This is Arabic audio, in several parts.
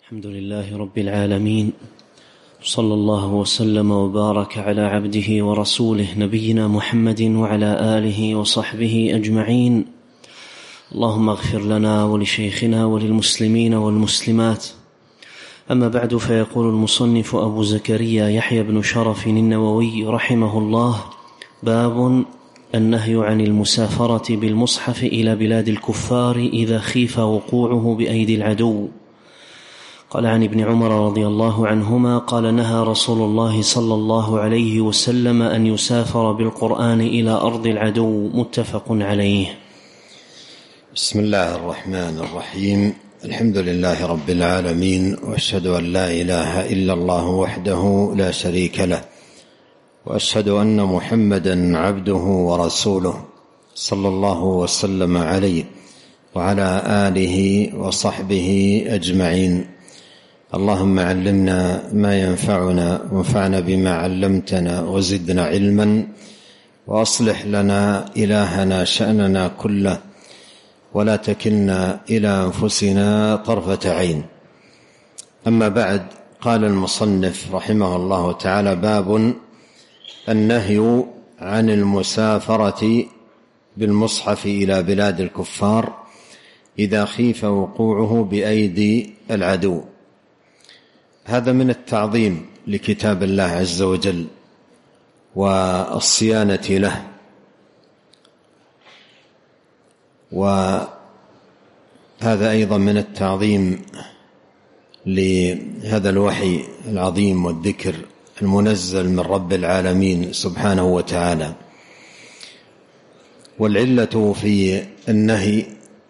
الحمد لله رب العالمين، صلى الله وسلم وبارك على عبده ورسوله نبينا محمد وعلى آله وصحبه أجمعين. اللهم اغفر لنا ولشيخنا وللمسلمين والمسلمات. أما بعد، فيقول المصنف أبو زكريا يحيى بن شرف النووي رحمه الله: باب النهي عن المسافرة بالمصحف إلى بلاد الكفار إذا خيف وقوعه بأيدي العدو. قال عن ابن عمر رضي الله عنهما قال: نهى رسول الله صلى الله عليه وسلم أن يسافر بالقرآن إلى أرض العدو. متفق عليه. بسم الله الرحمن الرحيم. الحمد لله رب العالمين، وأشهد أن لا إله إلا الله وحده لا شريك له، وأشهد أن محمدا عبده ورسوله صلى الله وسلم عليه وعلى آله وصحبه أجمعين. اللهم علمنا ما ينفعنا وانفعنا بما علمتنا وزدنا علما، وأصلح لنا إلهنا شأننا كله، ولا تكلنا إلى أنفسنا طرفة عين. أما بعد، قال المصنف رحمه الله تعالى: باب النهي عن المسافرة بالمصحف إلى بلاد الكفار إذا خيف وقوعه بأيدي العدو. هذا من التعظيم لكتاب الله عز وجل والصيانة له، وهذا أيضا من التعظيم لهذا الوحي العظيم والذكر المنزل من رب العالمين سبحانه وتعالى. والعلة في النهي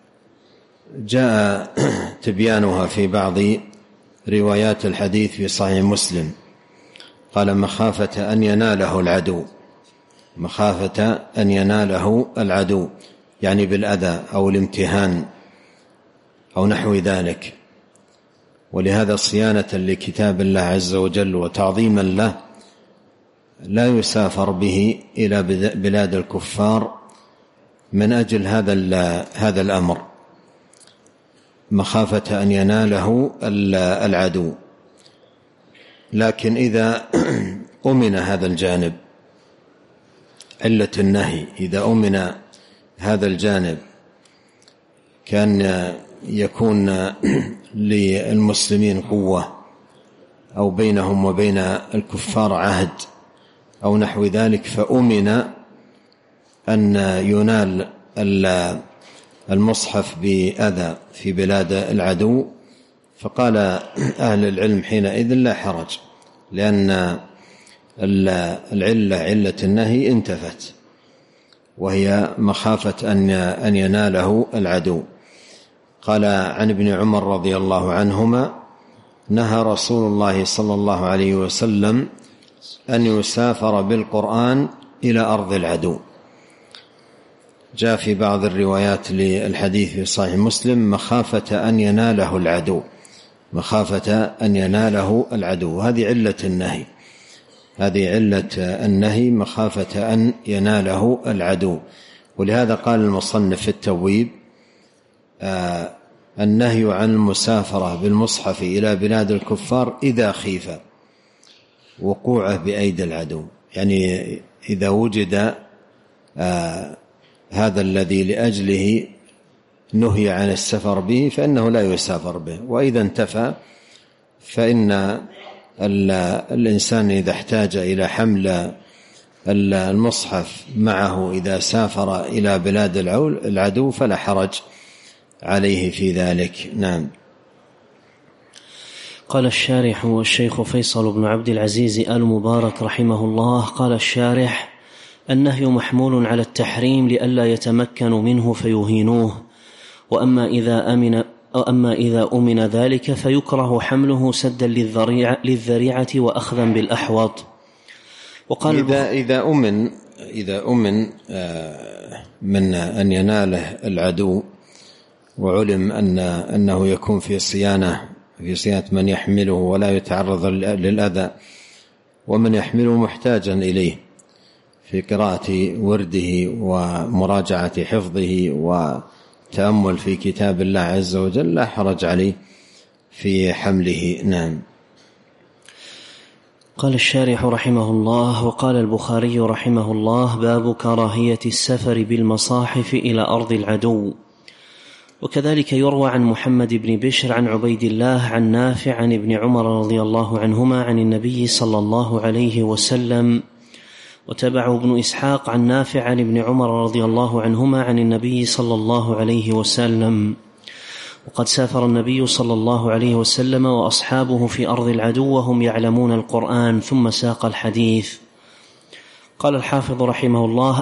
جاء تبيانها في بعض روايات الحديث في صحيح مسلم. قال: مخافة أن يناله العدو، مخافة أن يناله العدو، يعني بالأذى أو الامتهان أو نحو ذلك. ولهذا صيانة لكتاب الله عز وجل وتعظيما له لا يسافر به إلى بلاد الكفار من أجل هذا الأمر، مخافة أن يناله العدو. لكن إذا أمن هذا الجانب، علة النهي إذا أمن هذا الجانب، كان يكون للمسلمين قوة أو بينهم وبين الكفار عهد أو نحو ذلك، فأمن أن ينال المصحف بأذى في بلاد العدو، فقال أهل العلم حينئذ لا حرج، لأن علة النهي انتفت، وهي مخافة أن يناله العدو. قال عن ابن عمر رضي الله عنهما: نهى رسول الله صلى الله عليه وسلم أن يسافر بالقرآن إلى أرض العدو. جاء في بعض الروايات للحديث في صحيح مسلم: مخافة أن يناله العدو، مخافة أن يناله العدو. هذه علة النهي، هذه علة النهي، مخافة أن يناله العدو. ولهذا قال المصنف في التبويب: النهي عن المسافرة بالمصحف إلى بلاد الكفار إذا خيف وقوعه بأيدي العدو، يعني إذا وجد هذا الذي لأجله نهي عن السفر به فإنه لا يسافر به. وإذا انتفى فإن الإنسان إذا احتاج إلى حمل المصحف معه إذا سافر إلى بلاد العدو فلا حرج عليه في ذلك. نعم. قال الشارح والشيخ فيصل بن عبد العزيز آل مبارك رحمه الله: قال الشارح: النهي محمول على التحريم لئلا يتمكنوا منه فيهينوه، وأما إذا أمن ذلك فيكره حمله سدا للذريعة وأخذا بالأحوط. وقال إذا أمن من أن يناله العدو، وعلم أنه يكون في صيانة من يحمله ولا يتعرض للأذى، ومن يحمله محتاجا إليه في قراءة ورده ومراجعة حفظه وتأمل في كتاب الله عز وجل، لا حرج عليه في حمله. نعم. قال الشارح رحمه الله: وقال البخاري رحمه الله: باب كراهية السفر بالمصاحف إلى أرض العدو. وكذلك يروى عن محمد بن بشر عن عبيد الله عن نافع عن ابن عمر رضي الله عنهما عن النبي صلى الله عليه وسلم، وتبعه ابن إسحاق عن نافع عن ابن عمر رضي الله عنهما عن النبي صلى الله عليه وسلم. وقد سافر النبي صلى الله عليه وسلم وأصحابه في أرض العدو وهم يعلمون القرآن، ثم ساق الحديث. قال الحافظ رحمه الله: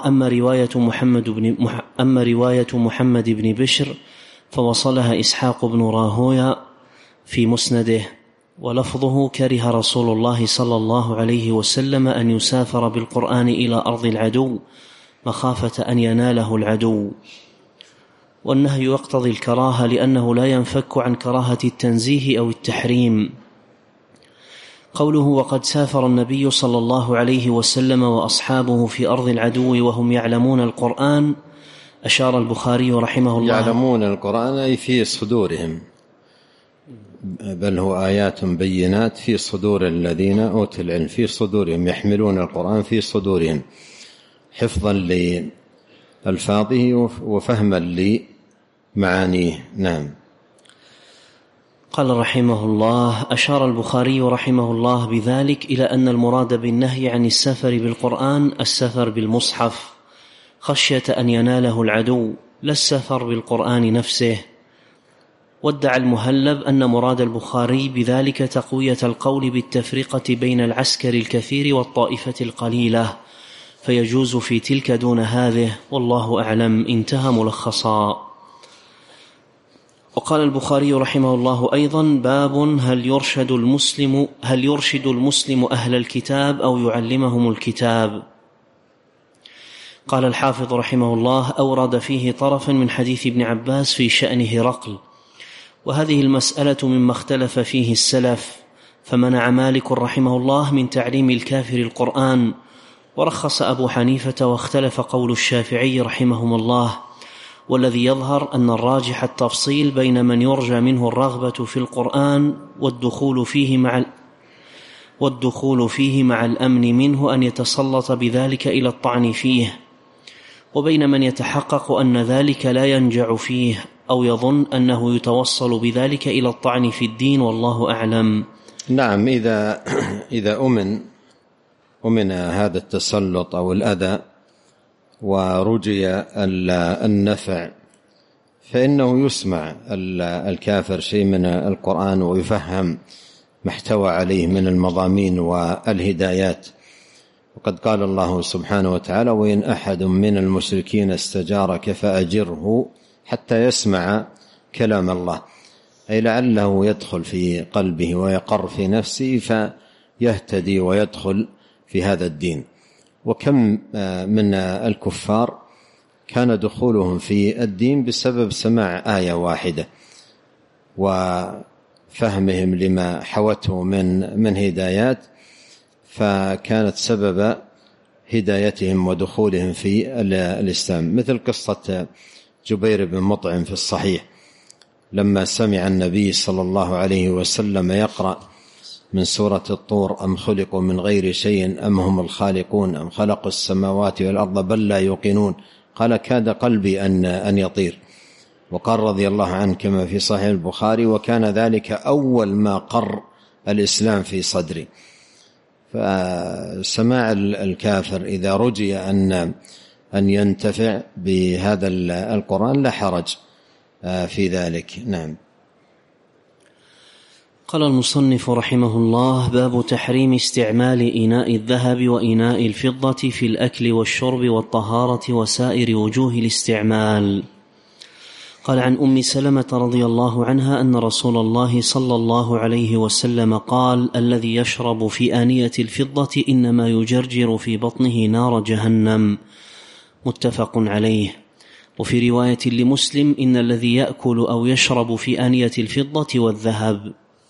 أما رواية محمد بن بشر فوصلها إسحاق بن راهوية في مسنده، ولفظه: كره رسول الله صلى الله عليه وسلم أن يسافر بالقرآن إلى أرض العدو مخافة أن يناله العدو. والنهي يقتضي الكراهة لأنه لا ينفك عن كراهة التنزيه أو التحريم. قوله: وقد سافر النبي صلى الله عليه وسلم وأصحابه في أرض العدو وهم يعلمون القرآن، أشار البخاري رحمه الله: يعلمون القرآن أي في صدورهم، بل هو آيات بينات في صدور الذين أوتوا العلم، في صدورهم، يحملون القرآن في صدورهم حفظا لألفاظه وفهما لمعانيه. نعم. قال رحمه الله: أشار البخاري رحمه الله بذلك إلى أن المراد بالنهي عن السفر بالقرآن السفر بالمصحف خشية أن يناله العدو، لا السفر بالقرآن نفسه. وادعى المهلب أن مراد البخاري بذلك تقوية القول بالتفرقة بين العسكر الكثير والطائفة القليلة، فيجوز في تلك دون هذه، والله أعلم. انتهى ملخصا. وقال البخاري رحمه الله أيضا: باب هل يرشد المسلم أهل الكتاب أو يعلمهم الكتاب. قال الحافظ رحمه الله: أورد فيه طرفا من حديث ابن عباس في شأن هرقل، وهذه المسألة مما اختلف فيه السلف، فمنع مالك رحمه الله من تعليم الكافر القرآن، ورخص أبو حنيفة، واختلف قول الشافعي رحمهم الله. والذي يظهر أن الراجح التفصيل بين من يرجى منه الرغبة في القرآن والدخول فيه مع الأمن منه أن يتسلط بذلك إلى الطعن فيه، وبين من يتحقق أن ذلك لا ينجع فيه أو يظن أنه يتوصل بذلك إلى الطعن في الدين، والله أعلم. نعم. إذا أمن هذا التسلط أو الأذى ورجي النفع، فإنه يسمع الكافر شيء من القرآن ويفهم ما احتوى عليه من المضامين والهدايات. وقد قال الله سبحانه وتعالى: وإن أحد من المشركين استجارك فأجره حتى يسمع كلام الله، أي لعله يدخل في قلبه ويقر في نفسه فيهتدي ويدخل في هذا الدين. وكم من الكفار كان دخولهم في الدين بسبب سماع آية واحدة وفهمهم لما حوته من هدايات، فكانت سبب هدايتهم ودخولهم في الإسلام. مثل قصة جبير بن مطعم في الصحيح، لما سمع النبي صلى الله عليه وسلم يقرأ من سورة الطور: أم خلقوا من غير شيء أم هم الخالقون أم خلقوا السماوات والأرض بل لا يوقنون، قال: كاد قلبي أن يطير. وقال رضي الله عنه كما في صحيح البخاري: وكان ذلك أول ما قر الإسلام في صدري. فسماع الكافر إذا رجي أن ينتفع بهذا القرآن لا حرج في ذلك. نعم. قال المصنف رحمه الله: باب تحريم استعمال إناء الذهب وإناء الفضة في الأكل والشرب والطهارة وسائر وجوه الاستعمال. قال عن أم سلمة رضي الله عنها أن رسول الله صلى الله عليه وسلم قال: الذي يشرب في آنية الفضة إنما يجرجر في بطنه نار جهنم. متفق عليه. وفي رواية لمسلم: إن الذي يأكل أو يشرب في آنية الفضة والذهب.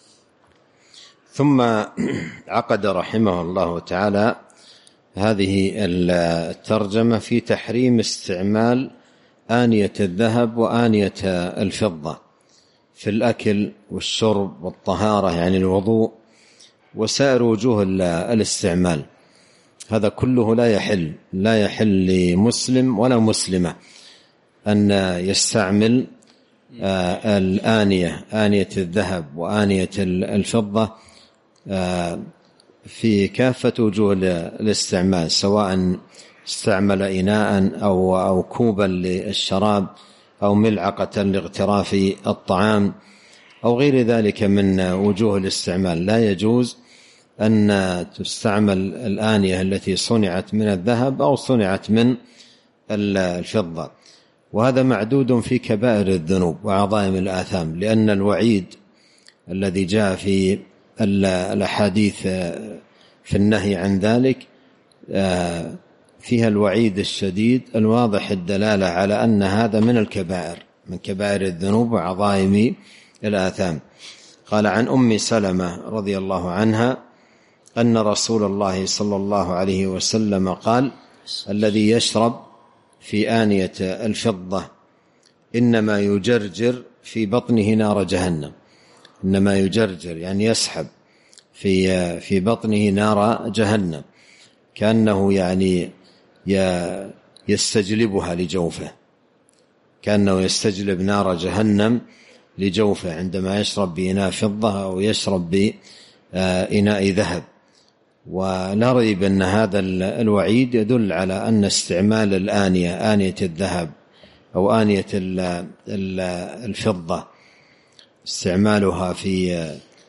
ثم عقد رحمه الله تعالى هذه الترجمة في تحريم استعمال آنية الذهب وآنية الفضة في الأكل والشرب والطهارة يعني الوضوء وسائر وجوه الاستعمال. هذا كله لا يحل لمسلم ولا مسلمة أن يستعمل آنية الذهب وآنية الفضة في كافة وجوه الاستعمال، سواء استعمل إناء أو كوبا للشراب أو ملعقة لاغتراف الطعام أو غير ذلك من وجوه الاستعمال. لا يجوز أن تستعمل الآنية التي صنعت من الذهب أو صنعت من الفضة، وهذا معدود في كبائر الذنوب وعظائم الآثام، لأن الوعيد الذي جاء في الأحاديث في النهي عن ذلك فيها الوعيد الشديد الواضح الدلالة على أن هذا من الكبائر، من كبائر الذنوب وعظائم الآثام. قال عن أم سلمة رضي الله عنها أن رسول الله صلى الله عليه وسلم قال: الذي يشرب في آنية الفضة إنما يجرجر في بطنه نار جهنم. إنما يجرجر يعني يسحب في بطنه نار جهنم، كأنه يعني يستجلبها لجوفه، كأنه يستجلب نار جهنم لجوفه عندما يشرب بإناء فضة أو يشرب بإناء ذهب. ولا ريب أن هذا الوعيد يدل على أن استعمال آنية الذهب أو آنية الفضة، استعمالها في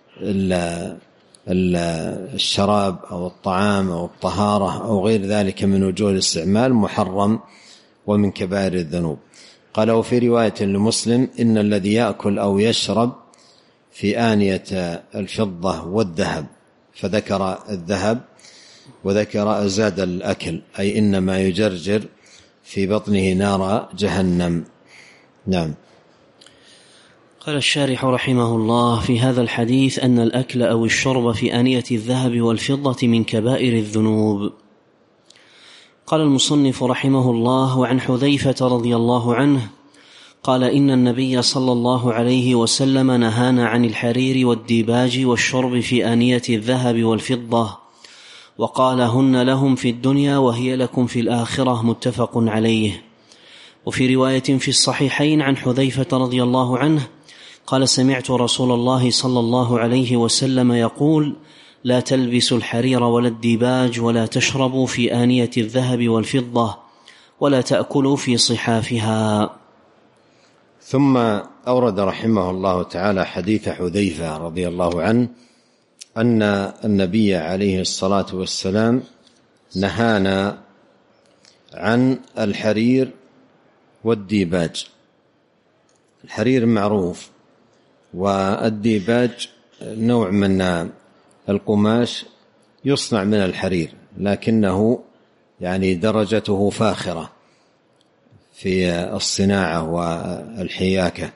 الشراب أو الطعام أو الطهارة أو غير ذلك من وجوه الاستعمال محرم ومن كبائر الذنوب. قال: وفي رواية لمسلم: إن الذي يأكل أو يشرب في آنية الفضة والذهب، فذكر الذهب وذكر زاد الأكل، أي إنما يجرجر في بطنه نار جهنم. نعم. قال الشارح رحمه الله: في هذا الحديث أن الأكل أو الشرب في آنية الذهب والفضة من كبائر الذنوب. قال المصنف رحمه الله: وعن حذيفة رضي الله عنه قال: إن النبي صلى الله عليه وسلم نهانا عن الحرير والديباج والشرب في آنية الذهب والفضة، وقال: هن لهم في الدنيا وهي لكم في الآخرة، متفق عليه. وفي رواية في الصحيحين عن حذيفة رضي الله عنه قال: سمعت رسول الله صلى الله عليه وسلم يقول: لا تلبسوا الحرير ولا الديباج، ولا تشربوا في آنية الذهب والفضة، ولا تأكلوا في صحافها. ثم أورد رحمه الله تعالى حديث حذيفة رضي الله عنه أن النبي عليه الصلاة والسلام نهانا عن الحرير والديباج. الحرير معروف، والديباج نوع من القماش يصنع من الحرير، لكنه يعني درجته فاخرة في الصناعة والحياكة.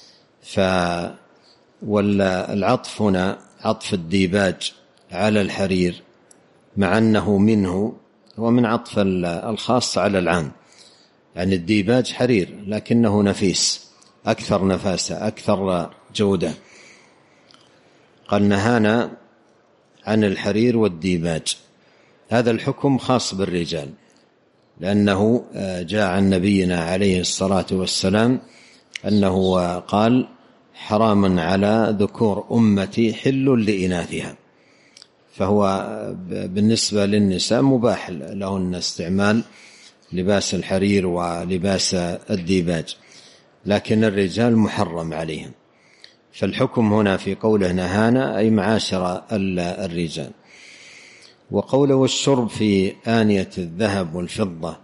والعطف هنا عطف الديباج على الحرير، مع أنه منه ومن عطف الخاص على العام. يعني الديباج حرير لكنه نفيس، أكثر نفاسة، أكثر جودة. قال: نهانا عن الحرير والديباج. هذا الحكم خاص بالرجال، لأنه جاء عن نبينا عليه الصلاة والسلام أنه قال: حرام على ذكور أمتي حل لإناثها. فهو بالنسبة للنساء مباح لهن استعمال لباس الحرير ولباس الديباج، لكن الرجال محرم عليهم. فالحكم هنا في قوله نهانا أي معاشر الرجال. وقوله الشرب في آنية الذهب والفضة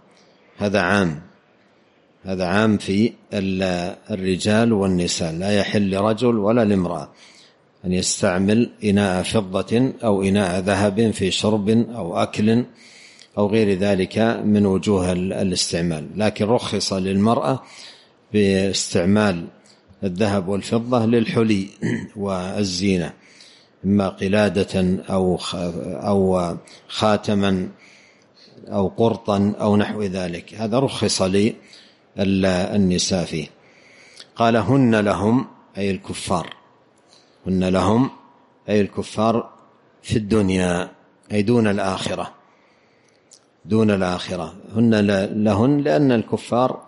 هذا عام في الرجال والنساء، لا يحل لرجل ولا لامرأة أن يستعمل إناء فضة أو إناء ذهب في شرب أو أكل أو غير ذلك من وجوه الاستعمال. لكن رخص للمرأة باستعمال الذهب والفضة للحلي والزينة، إما قلادة أو خاتما أو قرطا أو نحو ذلك، هذا رخص للنساء فيه. قال: هن لهم أي الكفار، هن لهم أي الكفار في الدنيا أي دون الآخرة، دون الآخرة. هن لهن لأن الكفار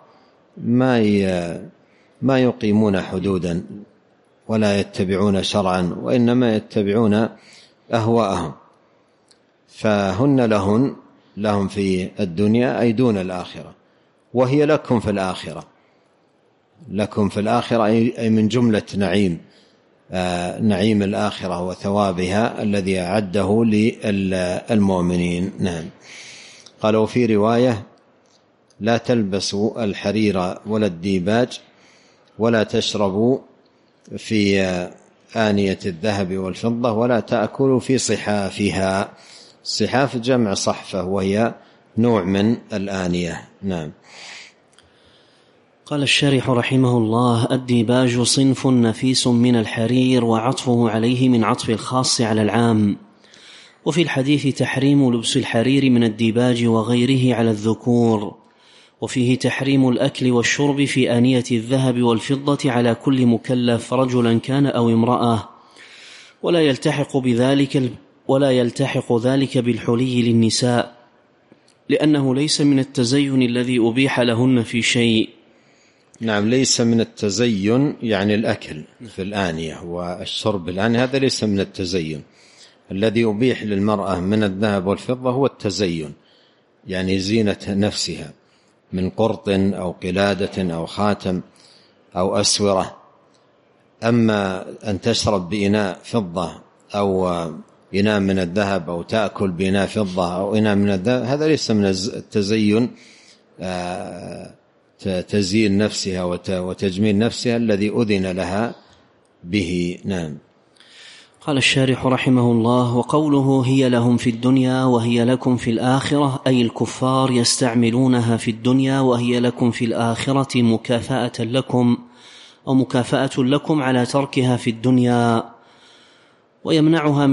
ما يقيمون حدودا ولا يتبعون شرعا، وإنما يتبعون أهواءهم، فهن لهم في الدنيا أي دون الآخرة، وهي لكم في الآخرة، لكم في الآخرة أي من جملة نعيم الآخرة وثوابها الذي أعده للمؤمنين. نعم. قال: وفي رواية: لا تلبسوا الحرير ولا الديباج ولا تشربوا في آنية الذهب والفضة ولا تأكلوا في صحافها. الصحاف جمع صحفة وهي نوع من الآنية. نعم. قال الشارح رحمه الله: الديباج صنف نفيس من الحرير، وعطفه عليه من عطف الخاص على العام. وفي الحديث تحريم لبس الحرير من الديباج وغيره على الذكور، وفيه تحريم الأكل والشرب في آنية الذهب والفضة على كل مكلف رجلا كان أو امرأة، ولا يلتحق ذلك بالحلي للنساء، لأنه ليس من التزين الذي أبيح لهن في شيء. نعم، ليس من التزين يعني الأكل في الآنية والشرب الآنية، هذا ليس من التزين. الذي أبيح للمرأة من الذهب والفضة هو التزين، يعني زينة نفسها من قرط أو قلادة أو خاتم أو أسورة. أما أن تشرب بإناء فضة أو إناء من الذهب أو تأكل بإناء فضة أو إناء من الذهب، هذا ليس من التزين، تزيين نفسها وتجميل نفسها الذي أذن لها به. نعم. قال الشارح رحمه الله: وقوله هي لهم في الدنيا وهي لكم في الآخرة، أي الكفار يستعملونها في الدنيا وهي لكم في الآخرة مكافأة لكم أو مكافأة لكم على تركها في الدنيا، ويمنعها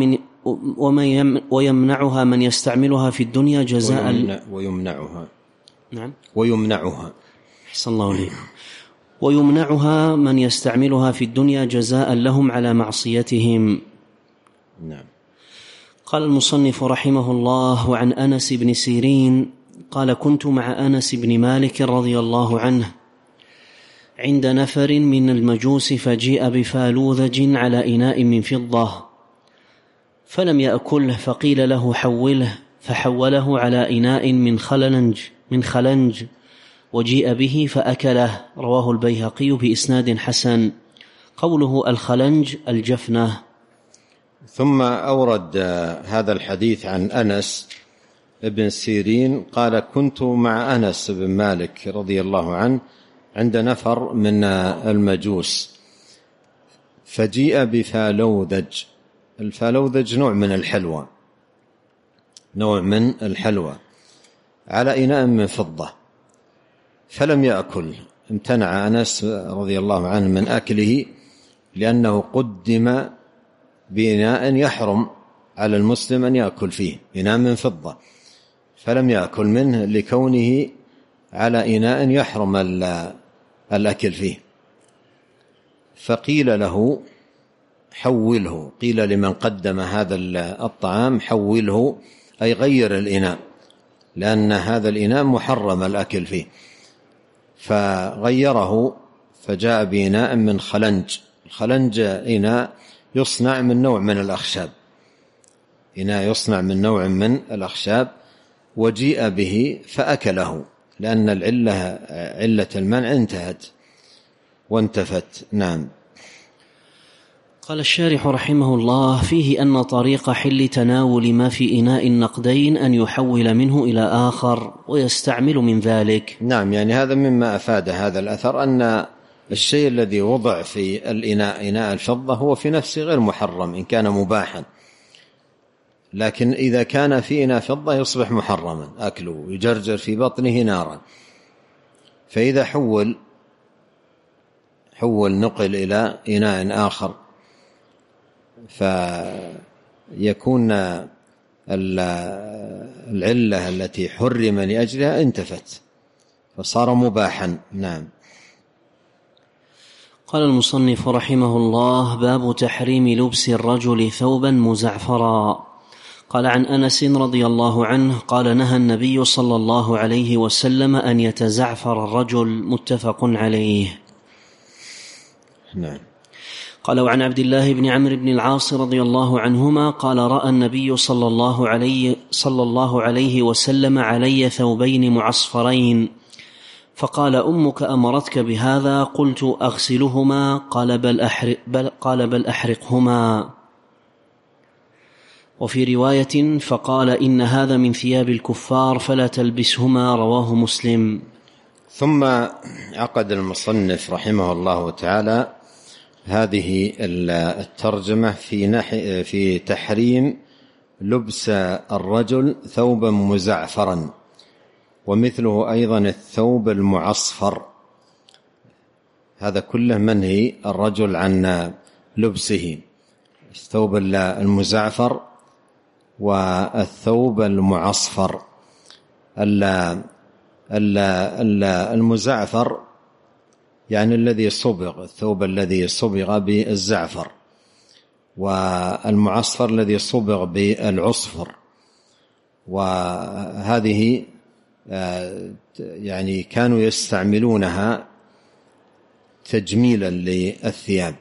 من يستعملها في الدنيا جزاء ويمنعها. نعم. ويمنعها. أحسن الله عليك. ويمنعها من يستعملها في الدنيا جزاء لهم على معصيتهم. نعم. قال المصنف رحمه الله: وعن أنس بن سيرين قال: كنت مع أنس بن مالك رضي الله عنه عند نفر من المجوس، فجيء بفالوذج على إناء من فضة فلم يأكله، فقيل له حوله، فحوله على إناء من خلنج وجيء به فأكله. رواه البيهقي بإسناد حسن. قوله الخلنج الجفنة. ثم أورد هذا الحديث عن أنس بن سيرين قال: كنت مع أنس بن مالك رضي الله عنه عند نفر من المجوس، فجيء بفالوذج. الفالوذج نوع من الحلوى على إناء من فضة، فلم يأكل. امتنع أنس رضي الله عنه من أكله لأنه قدم بإناء يحرم على المسلم أن يأكل فيه، إناء من فضة، فلم يأكل منه لكونه على إناء يحرم الأكل فيه. فقيل له حوله، قيل لمن قدم هذا الطعام حوله، أي غير الإناء، لأن هذا الإناء محرم الأكل فيه. فغيره فجاء بإناء من خلنج. الخلنج إناء يصنع من نوع من الأخشاب، إناء يصنع من نوع من الأخشاب، وجيء به فأكله، لأن علة المنع انتهت وانتفت. نعم. قال الشارح رحمه الله: فيه أن طريق حل تناول ما في إناء النقدين أن يحول منه إلى آخر ويستعمل من ذلك. نعم، يعني هذا مما أفاد هذا الأثر أن الشيء الذي وضع في الإناء، إناء الفضة، هو في نفسه غير محرم إن كان مباحا، لكن إذا كان في إناء فضة يصبح محرما أكله، يجرجر في بطنه نارا. فإذا حول نقل إلى إناء آخر فيكون العلة التي حرم لأجلها انتفت فصار مباحا. نعم. قال المصنف رحمه الله: باب تحريم لبس الرجل ثوبا مزعفرا. قال عن أنس رضي الله عنه قال: نهى النبي صلى الله عليه وسلم أن يتزعفر الرجل. متفق عليه. نعم. قال: وعن عبد الله بن عمرو بن العاص رضي الله عنهما قال: رأى النبي صلى الله عليه وسلم علي ثوبين معصفرين، فقال: أمك أمرتك بهذا؟ قلت: أغسلهما. قال: بل أحرقهما. وفي رواية: فقال: إن هذا من ثياب الكفار فلا تلبسهما. رواه مسلم. ثم عقد المصنف رحمه الله تعالى هذه الترجمة في تحريم لبس الرجل ثوبا مزعفرا، ومثله أيضا الثوب المعصفر. هذا كله منهي الرجل عن لبسه، الثوب المزعفر والثوب المعصفر. المزعفر يعني الذي صبغ، الثوب الذي صبغ بالزعفر، والمعصفر الذي صبغ بالعصفر. وهذه يعني كانوا يستعملونها تجميلا للثياب،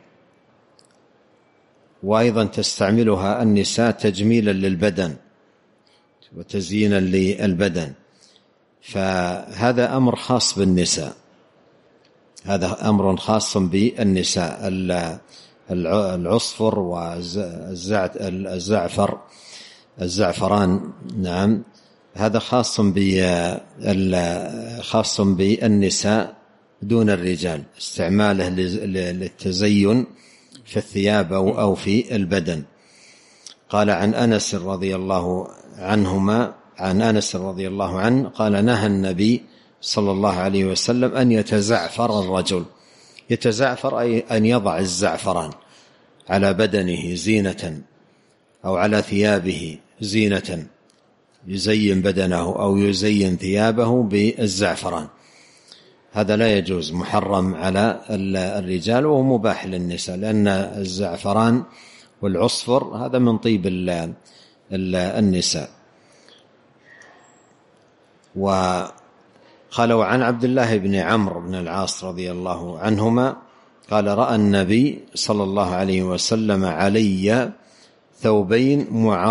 وأيضا تستعملها النساء تجميلا للبدن وتزيينا للبدن. فهذا أمر خاص بالنساء، هذا أمر خاص بالنساء. العصفر الزعفران، نعم، هذا خاص بالنساء دون الرجال، استعماله للتزين في الثياب أو في البدن. قال عن أنس رضي الله عنه قال: نهى النبي صلى الله عليه وسلم أن يتزعفر الرجل. يتزعفر أي أن يضع الزعفران على بدنه زينة، أو على ثيابه زينة، يزين بدنه أو يزين ثيابه بالزعفران. هذا لا يجوز، محرم على الرجال ومباح للنساء، لأن الزعفران والعصفر هذا من طيب النساء. وقال: وعن عبد الله بن عمرو بن العاص رضي الله عنهما قال: رأى النبي صلى الله عليه وسلم علي ثوبين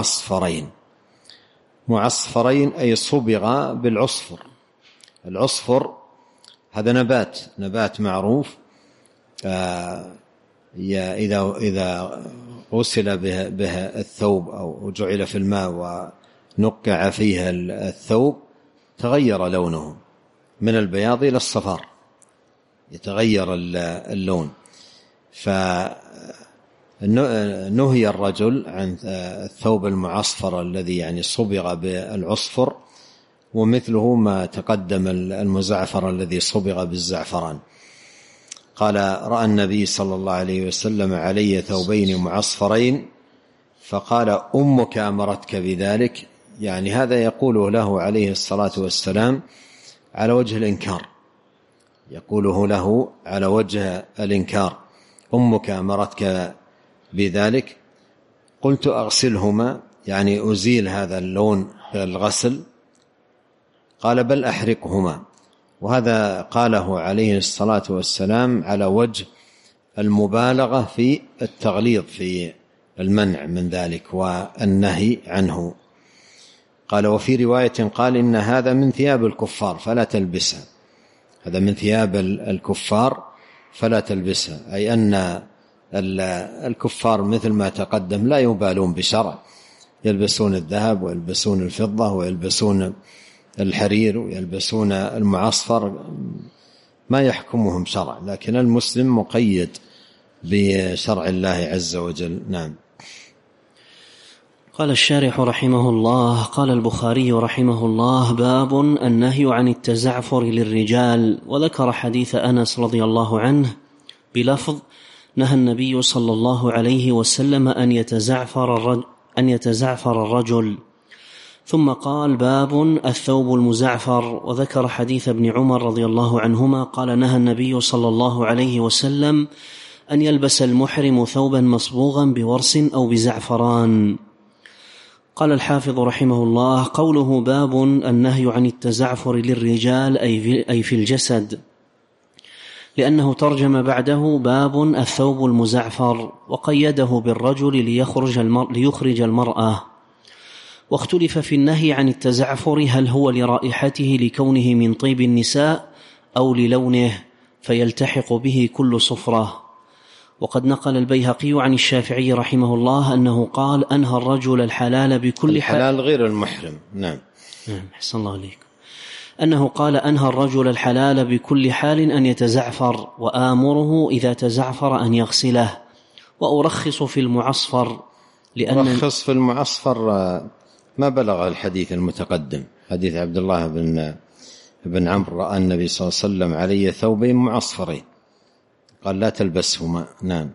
معصفرين أي صبغ بالعصفر. العصفر هذا نبات معروف، إذا غسل به الثوب أو جعل في الماء ونقع فيه الثوب تغير لونه من البياض إلى الصفار، يتغير اللون. فنهي الرجل عن الثوب المعصفر الذي يعني صبغ بالعصفر، ومثله ما تقدم المزعفر الذي صبغ بالزعفران. قال: رأى النبي صلى الله عليه وسلم علي ثوبين معصفرين، فقال: أمك أمرتك بذلك. يعني هذا يقوله له عليه الصلاة والسلام على وجه الإنكار، يقوله له على وجه الإنكار: أمك أمرتك بذلك. قلت: أغسلهما، يعني أزيل هذا اللون بالغسل. قال: بل أحرقهما. وهذا قاله عليه الصلاة والسلام على وجه المبالغة في التغليظ في المنع من ذلك والنهي عنه. قال: وفي رواية قال: إن هذا من ثياب الكفار فلا تلبسها. هذا من ثياب الكفار فلا تلبسها، أي أن الكفار مثل ما تقدم لا يبالون بشرع، يلبسون الذهب ويلبسون الفضة ويلبسون الحرير ويلبسون المعصفر، ما يحكمهم شرع، لكن المسلم مقيد بشرع الله عز وجل. نعم. قال الشارح رحمه الله: قال البخاري رحمه الله: باب النهي عن التزعفر للرجال. وذكر حديث أنس رضي الله عنه بلفظ: نهى النبي صلى الله عليه وسلم أن يتزعفر الرجل. ثم قال: باب الثوب المزعفر. وذكر حديث ابن عمر رضي الله عنهما قال: نهى النبي صلى الله عليه وسلم أن يلبس المحرم ثوبا مصبوغا بورس أو بزعفران. قال الحافظ رحمه الله: قوله باب النهي عن التزعفر للرجال أي في الجسد، لأنه ترجم بعده باب الثوب المزعفر، وقيده بالرجل ليخرج المرأة. واختلف في النهي عن التزعفر هل هو لرائحته لكونه من طيب النساء أو للونه فيلتحق به كل صفرة. وقد نقل البيهقي عن الشافعي رحمه الله أنه قال: أنهى الرجل الحلال بكل حال، الحلال غير المحرم. نعم أحسن الله عليكم. أنه قال: أنهى الرجل الحلال بكل حال أن يتزعفر، وآمره إذا تزعفر أن يغسله. وأرخص في المعصفر، أرخص في المعصفر ما بلغ الحديث المتقدم، حديث عبد الله بن عمرو: رأى النبي صلى الله عليه وسلم علي ثوبين معصفرين قال: لا تلبسهما. نعم.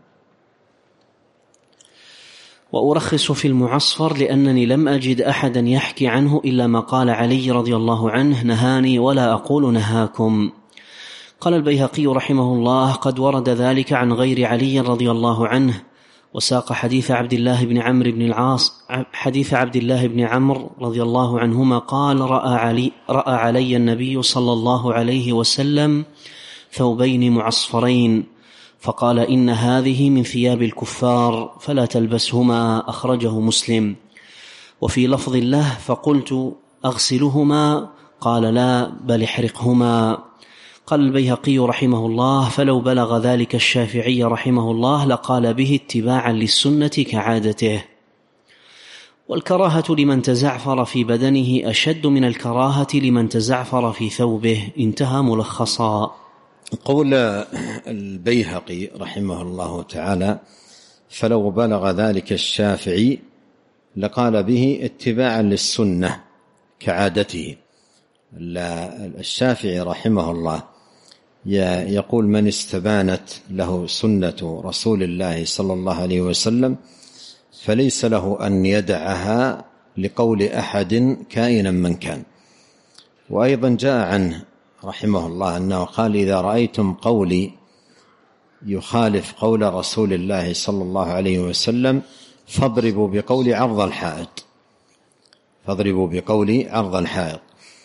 وأرخص في المعصفر لأنني لم أجد أحدا يحكي عنه إلا ما قال علي رضي الله عنه: نهاني ولا أقول نهاكم. قال البيهقي رحمه الله: قد ورد ذلك عن غير علي رضي الله عنه، وساق حديث عبد الله بن عمرو بن العاص، حديث عبد الله بن عمرو رضي الله عنهما قال: رأى علي النبي صلى الله عليه وسلم ثوبين معصفرين، فقال: إن هذه من ثياب الكفار فلا تلبسهما. أخرجه مسلم. وفي لفظ له: فقلت: أغسلهما؟ قال: لا، بل احرقهما. قال البيهقي رحمه الله: فلو بلغ ذلك الشافعي رحمه الله لقال به اتباعا للسنة كعادته. والكراهة لمن تزعفر في بدنه أشد من الكراهة لمن تزعفر في ثوبه. انتهى ملخصا. قول البيهقي رحمه الله تعالى: فلو بلغ ذلك الشافعي لقال به اتباعا للسنة كعادته. الشافعي رحمه الله يقول: من استبانت له سنة رسول الله صلى الله عليه وسلم فليس له أن يدعها لقول أحد كائنا من كان. وأيضا جاء عنه رحمه الله أنه قال: إذا رأيتم قولي يخالف قول رسول الله صلى الله عليه وسلم فاضربوا بقولي عرض الحائط. فاضربوا بقولي عرض الحائط.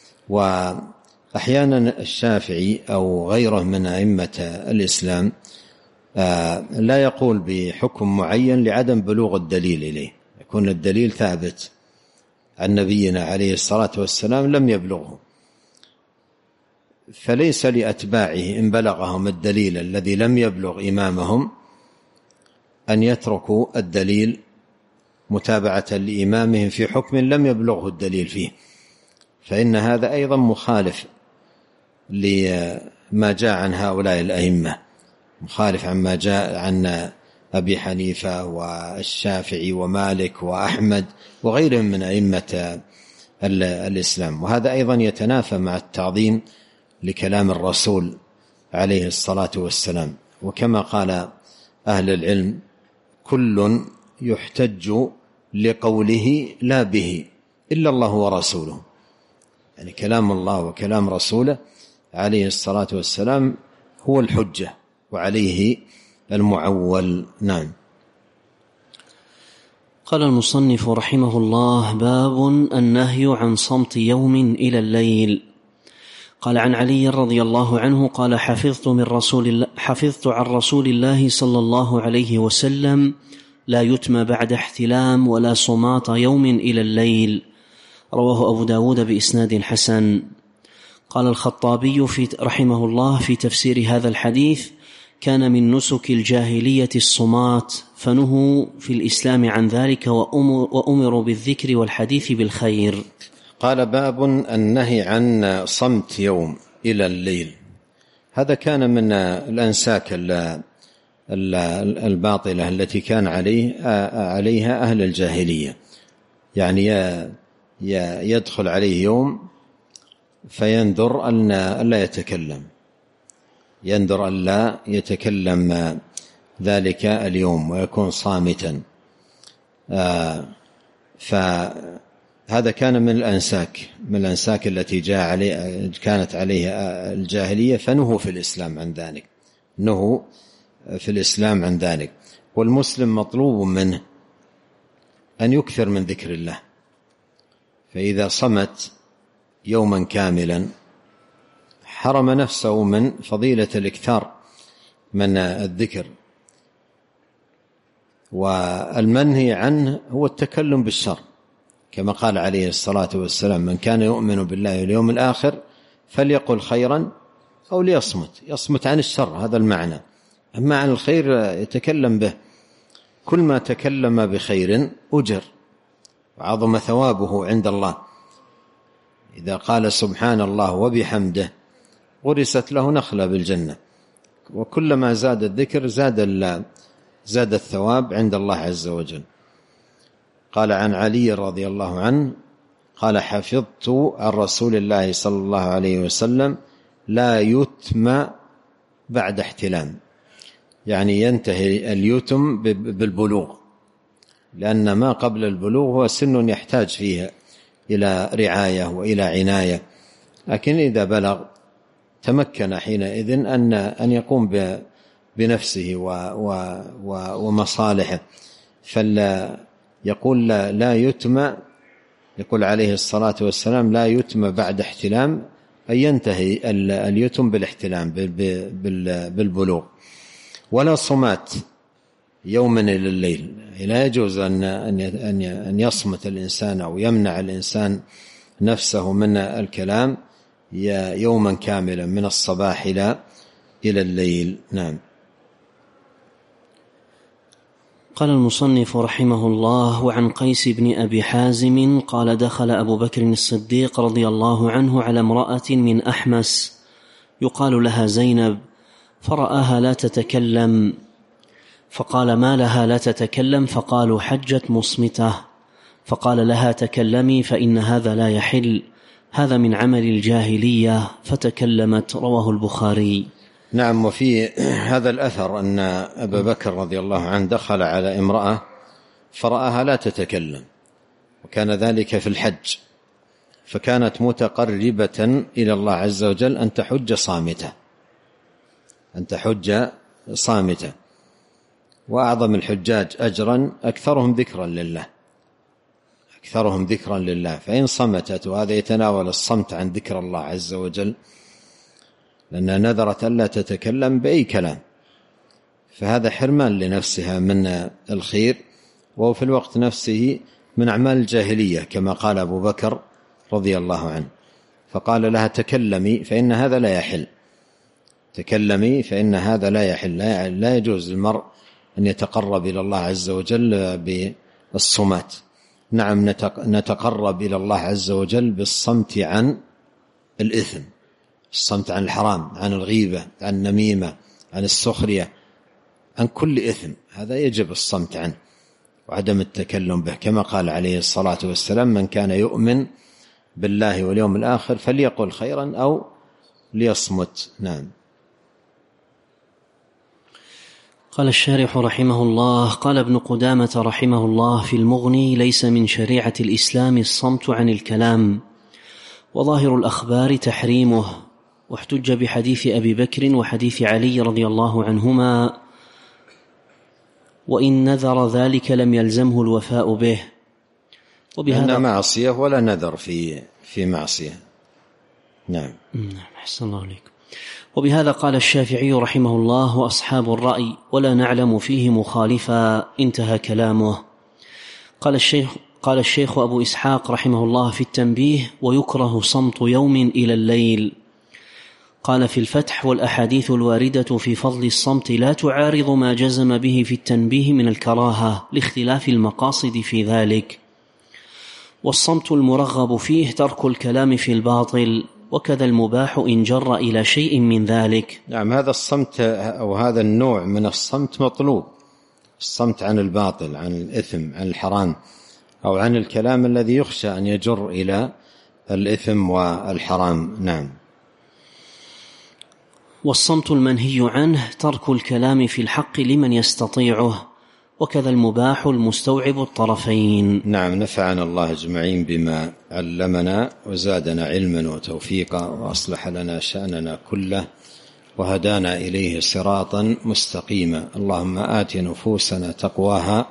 وأحيانا الشافعي أو غيره من أئمة الإسلام لا يقول بحكم معين لعدم بلوغ الدليل إليه، يكون الدليل ثابت عن نبينا عليه الصلاة والسلام لم يبلغه، فليس لأتباعه إن بلغهم الدليل الذي لم يبلغ إمامهم أن يتركوا الدليل متابعة لإمامهم في حكم لم يبلغه الدليل فيه، فإن هذا أيضا مخالف لما جاء عن هؤلاء الأئمة، مخالف عما جاء عن أبي حنيفة والشافعي ومالك وأحمد وغيرهم من أئمة الإسلام. وهذا أيضا يتنافى مع التعظيم لكلام الرسول عليه الصلاة والسلام. وكما قال أهل العلم: كل يحتج لقوله لا به إلا الله ورسوله، يعني كلام الله وكلام رسوله عليه الصلاة والسلام هو الحجة وعليه المعول. نعم. قال المصنف رحمه الله: باب النهي عن صمت يوم إلى الليل. قال: عن علي رضي الله عنه قال: حفظت عن رسول الله صلى الله عليه وسلم لا يتم بعد احتلام ولا صمات يوم إلى الليل. رواه أبو داود بإسناد حسن. قال الخطابي رحمه الله في تفسير هذا الحديث: كان من نسك الجاهلية الصمات، فنهوا في الإسلام عن ذلك وأمروا بالذكر والحديث بالخير. قال: باب النهي عن صمت يوم إلى الليل. هذا كان من الأنساك الباطلة التي كان عليها أهل الجاهلية، يعني يدخل عليه يوم فينذر أن لا يتكلم، ينذر أن لا يتكلم ذلك اليوم ويكون صامتا. هذا كان من الأنساك التي كانت عليها الجاهلية، فنهوا في الإسلام عن ذلك. والمسلم مطلوب منه أن يكثر من ذكر الله، فإذا صمت يوما كاملا حرم نفسه من فضيلة الإكثار من الذكر. والمنهي عنه هو التكلم بالشر، كما قال عليه الصلاة والسلام: من كان يؤمن بالله واليوم الآخر فليقل خيرا أو يصمت عن الشر، هذا المعنى. أما عن الخير يتكلم به، كل ما تكلم بخير أجر وعظم ثوابه عند الله. إذا قال سبحان الله وبحمده غرست له نخلة بالجنة، وكلما زاد الذكر زاد الثواب عند الله عز وجل. قال عن علي رضي الله عنه قال: حفظت عن رسول الله صلى الله عليه وسلم لا يتم بعد احتلام، يعني ينتهي اليتم بالبلوغ، لأن ما قبل البلوغ هو سن يحتاج فيه إلى رعاية وإلى عناية، لكن إذا بلغ تمكن حينئذ أن يقوم بنفسه ومصالحه. فلا يقول لا يتم، يقول عليه الصلاة والسلام: لا يتم بعد احتلام، أي ينتهي اليتم بالاحتلام بالبلوغ. ولا صمات يوما إلى الليل، لا يجوز أن يصمت الإنسان أو يمنع الإنسان نفسه من الكلام يوما كاملا من الصباح إلى الليل. نعم. قال المصنف رحمه الله: وعن قيس بن أبي حازم قال: دخل أبو بكر الصديق رضي الله عنه على امرأة من أحمس يقال لها زينب، فرآها لا تتكلم، فقال: ما لها لا تتكلم؟ فقالوا: حجت مصمتة. فقال لها: تكلمي فإن هذا لا يحل، هذا من عمل الجاهلية، فتكلمت. رواه البخاري. نعم. وفي هذا الأثر أن أبا بكر رضي الله عنه دخل على امرأة فرآها لا تتكلم، وكان ذلك في الحج، فكانت متقربة إلى الله عز وجل أن تحج صامتة. وأعظم الحجاج أجرا أكثرهم ذكرا لله، فإن صمتت، وهذا يتناول الصمت عن ذكر الله عز وجل، لأنها نذرت ألا تتكلم بأي كلام، فهذا حرمان لنفسها من الخير، وهو في الوقت نفسه من أعمال الجاهلية، كما قال أبو بكر رضي الله عنه. فقال لها: تكلمي فإن هذا لا يحل، تكلمي فإن هذا لا يحل، لا يجوز للمرء أن يتقرب إلى الله عز وجل بالصمات. نعم، نتقرب إلى الله عز وجل بالصمت عن الإثم، الصمت عن الحرام، عن الغيبة، عن النميمة، عن السخرية، عن كل إثم، هذا يجب الصمت عنه وعدم التكلم به، كما قال عليه الصلاة والسلام: من كان يؤمن بالله واليوم الآخر فليقل خيرا أو ليصمت. نعم. قال الشارح رحمه الله: قال ابن قدامة رحمه الله في المغني: ليس من شريعة الإسلام الصمت عن الكلام، وظاهر الأخبار تحريمه، واحتج بحديث أبي بكر وحديث علي رضي الله عنهما، وإن نذر ذلك لم يلزمه الوفاء به. وبهذا معصية ولا نذر في معصية. نعم. أحسن الله عليكم. وبهذا قال الشافعي رحمه الله وأصحاب الرأي: ولا نعلم فيه مخالفا. انتهى كلامه. قال الشيخ أبو إسحاق رحمه الله في التنبيه: ويكره صمت يوم إلى الليل. قال في الفتح: والأحاديث الواردة في فضل الصمت لا تعارض ما جزم به في التنبيه من الكراهة، لاختلاف المقاصد في ذلك. والصمت المرغب فيه ترك الكلام في الباطل، وكذا المباح إن جر إلى شيء من ذلك. نعم، هذا الصمت أو هذا النوع من الصمت مطلوب، الصمت عن الباطل، عن الإثم، عن الحرام، أو عن الكلام الذي يخشى أن يجر إلى الإثم والحرام. نعم. والصمت المنهي عنه ترك الكلام في الحق لمن يستطيعه، وكذا المباح المستوعب الطرفين. نعم، نفعنا الله أجمعين بما علمنا وزادنا علما وتوفيقا وأصلح لنا شأننا كله وهدانا إليه صراطا مستقيما. اللهم آت نفوسنا تقواها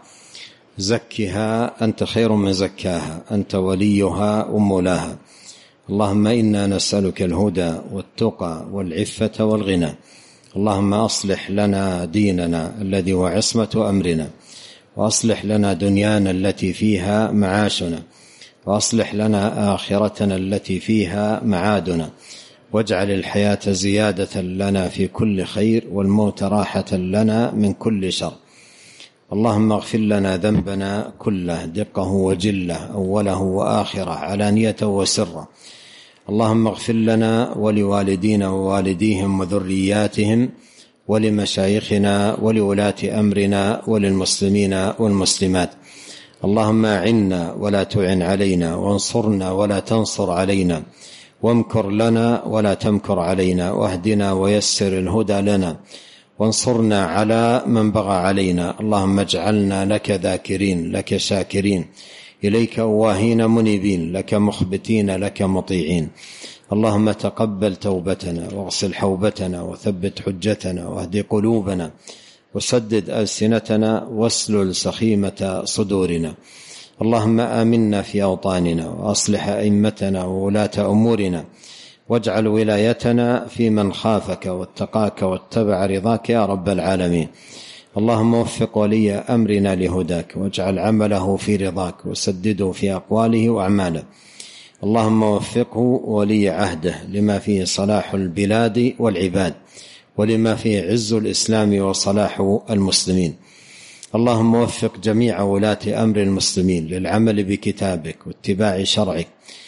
زكها أنت خير من زكاها أنت وليها ومولاها. اللهم إنا نسألك الهدى والتقى والعفة والغنى. اللهم أصلح لنا ديننا الذي هو عصمة أمرنا، وأصلح لنا دنيانا التي فيها معاشنا، وأصلح لنا آخرتنا التي فيها معادنا، واجعل الحياة زيادة لنا في كل خير والموت راحة لنا من كل شر. اللهم اغفر لنا ذنبنا كله دقه وجله أوله وآخره علانية وسره. اللهم اغفر لنا ولوالدينا ووالديهم وذرياتهم ولمشايخنا ولولاة أمرنا وللمسلمين والمسلمات. اللهم أعنا ولا تعن علينا، وانصرنا ولا تنصر علينا، وامكر لنا ولا تمكر علينا، واهدنا ويسر الهدى لنا، وانصرنا على من بغى علينا. اللهم اجعلنا لك ذاكرين لك شاكرين إليك أواهين منيبين لك مخبتين لك مطيعين. اللهم تقبل توبتنا واغسل حوبتنا وثبت حجتنا واهد قلوبنا وسدد ألسنتنا واسلل سخيمة صدورنا. اللهم آمنا في أوطاننا وأصلح أئمتنا وولاة أمورنا، واجعل ولايتنا في من خافك واتقاك واتبع رضاك يا رب العالمين. اللهم وفق ولي أمرنا لهداك، واجعل عمله في رضاك، وسدده في أقواله وأعماله. اللهم وفقه ولي عهده لما فيه صلاح البلاد والعباد، ولما فيه عز الإسلام وصلاح المسلمين. اللهم وفق جميع ولاة أمر المسلمين للعمل بكتابك واتباع شرعك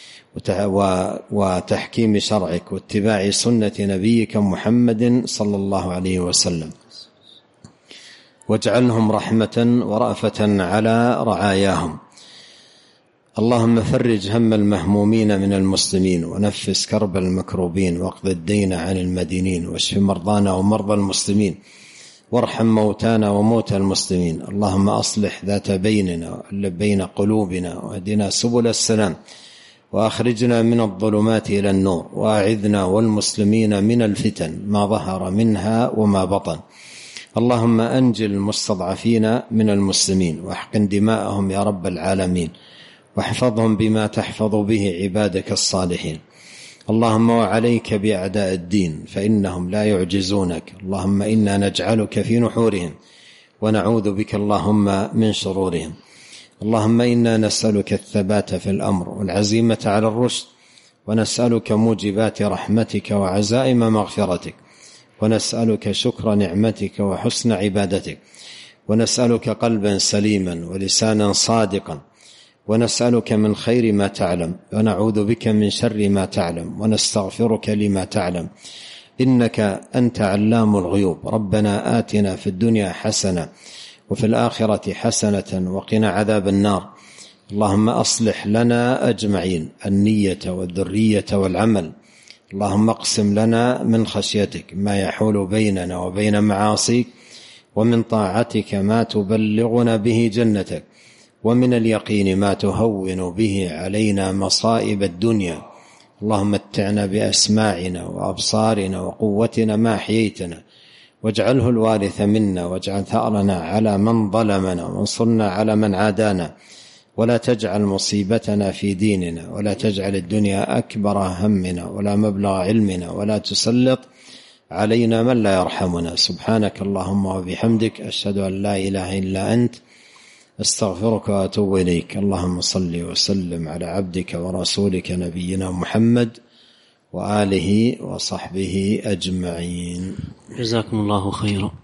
وتحكيم شرعك واتباع سنة نبيك محمد صلى الله عليه وسلم، واجعلهم رحمة ورأفة على رعاياهم. اللهم فرج هم المهمومين من المسلمين، ونفس كرب المكروبين، واقض الدين عن المدينين، واشف مرضانا ومرضى المسلمين، وارحم موتانا وموتى المسلمين. اللهم أصلح ذات بيننا وألف بين قلوبنا، واهدنا سبل السلام، وأخرجنا من الظلمات إلى النور، وأعذنا والمسلمين من الفتن ما ظهر منها وما بطن. اللهم أنجل المستضعفين من المسلمين، واحقن دماءهم يا رب العالمين، واحفظهم بما تحفظ به عبادك الصالحين. اللهم وعليك بأعداء الدين فإنهم لا يعجزونك. اللهم إنا نجعلك في نحورهم، ونعوذ بك اللهم من شرورهم. اللهم إنا نسألك الثبات في الأمر والعزيمة على الرشد، ونسألك موجبات رحمتك وعزائم مغفرتك، ونسألك شكر نعمتك وحسن عبادتك، ونسألك قلبا سليما ولسانا صادقا، ونسألك من خير ما تعلم، ونعوذ بك من شر ما تعلم، ونستغفرك لما تعلم، إنك أنت علام الغيوب. ربنا آتنا في الدنيا حسنة وفي الآخرة حسنة وقنا عذاب النار. اللهم أصلح لنا أجمعين النية والذرية والعمل. اللهم اقسم لنا من خشيتك ما يحول بيننا وبين معاصيك، ومن طاعتك ما تبلغنا به جنتك، ومن اليقين ما تهون به علينا مصائب الدنيا. اللهم متعنا بأسماعنا وأبصارنا وقوتنا ما أحييتنا، واجعله الوارث منا، واجعل ثأرنا على من ظلمنا، وانصرنا على من عادانا، ولا تجعل مصيبتنا في ديننا، ولا تجعل الدنيا أكبر همنا ولا مبلغ علمنا، ولا تسلط علينا من لا يرحمنا. سبحانك اللهم وبحمدك، أشهد أن لا إله إلا أنت، استغفرك وأتوب إليك. اللهم صل وسلم على عبدك ورسولك نبينا محمد وآله وصحبه أجمعين. جزاكم الله خيرا.